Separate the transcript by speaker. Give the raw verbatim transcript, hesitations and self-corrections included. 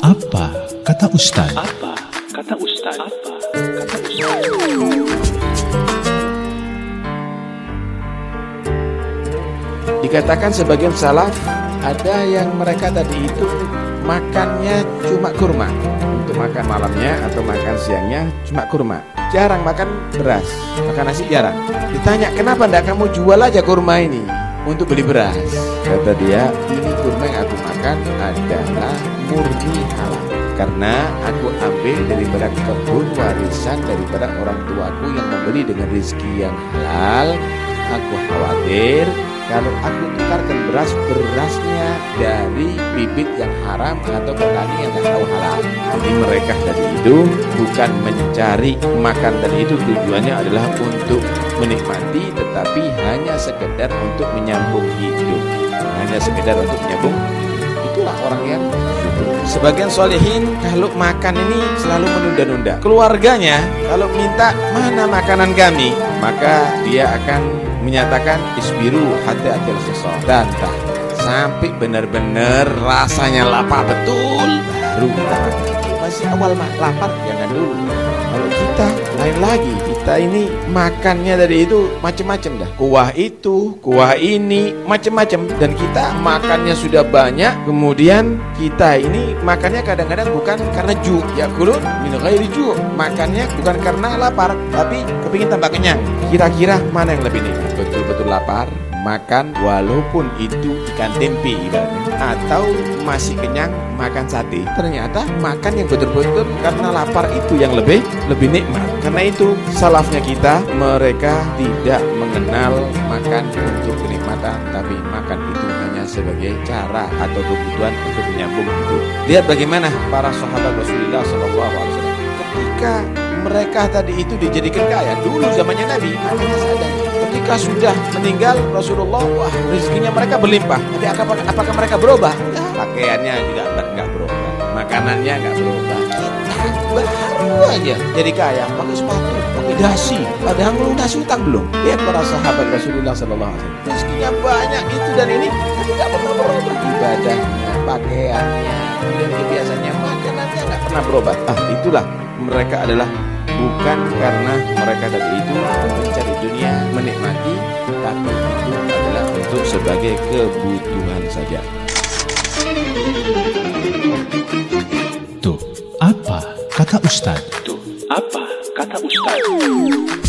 Speaker 1: Apa kata Ustaz?
Speaker 2: Apa kata Ustaz? Apa kata Ustaz?
Speaker 3: Dikatakan sebagian salaf, ada yang mereka tadi itu makannya cuma kurma. Untuk makan malamnya atau makan siangnya cuma kurma. Jarang makan beras, makan nasi jarang. Ditanya, kenapa enggak kamu jual aja kurma ini untuk beli beras? Kata dia, ini kurma yang aku makan adalah murni halal, karena aku ambil daripada kebun warisan daripada orang tuaku yang membeli dengan rezeki yang halal. Aku khawatir kalau aku tukarkan beras berasnya dari bibit yang haram atau petani yang tidak tahu halal. Jadi mereka tadi itu bukan mencari makan tadi itu, tujuannya adalah untuk menikmati, tetapi hanya sekedar untuk menyambung hidup, hanya sekedar untuk menyambung. Itulah orang yang syukur. Sebagian solehin kalau makan ini selalu menunda-nunda. Keluarganya kalau minta mana makanan kami, maka dia akan menyatakan isbiru hatta atil sesor, dan tak sampai benar-benar rasanya lapar betul baru kita makan. Masih awal lapar jangan dulu. Kalau kita lain lagi, kita ini makannya dari itu macam-macam dah. Kuah itu, kuah ini, macam-macam. Dan kita makannya sudah banyak, kemudian kita ini makannya kadang-kadang bukan karena ju, ya kulun min ghairi ju. Makannya bukan karena lapar, tapi kepingin tambah kenyang. Kira-kira mana yang lebih nikmat? Betul-betul lapar, makan walaupun itu ikan tempe ibaratnya, atau masih kenyang makan sate. Ternyata makan yang betul-betul karena lapar itu yang lebih lebih nikmat. Karena itu salafnya kita, mereka tidak mengenal makan untuk kenikmatan, tapi makan itu hanya sebagai cara atau kebutuhan untuk menyambung hidup. Lihat bagaimana para sahabat Rasulullah shallallahu alaihi wasallam ketika mereka tadi itu dijadikan kaya dulu zamannya Nabi, makanya seadanya. Ketika sudah meninggal Rasulullah, wah rezekinya mereka berlimpah. Tapi apakah, apakah mereka berubah? Ya, pakaiannya juga enggak berubah, makanannya enggak berubah. Kita baru aja jadi kaya, pakai sepatu, pakai dasi, padahal melunasi utang belum. Lihat para sahabat Rasulullah sallallahu alaihi wasallam, rezekinya banyak itu dan ini, tapi enggak pernah berubah. Ibadahnya, pakaiannya, kemudian kebiasaannya, makanannya enggak pernah berubah. Ah, itulah mereka adalah bukan karena mereka tadi itu mencari dunia, menikmati, tapi itu adalah untuk sebagai kebutuhan saja.
Speaker 1: Tuh, apa kata Ustaz?
Speaker 2: Tuh, apa kata Ustaz?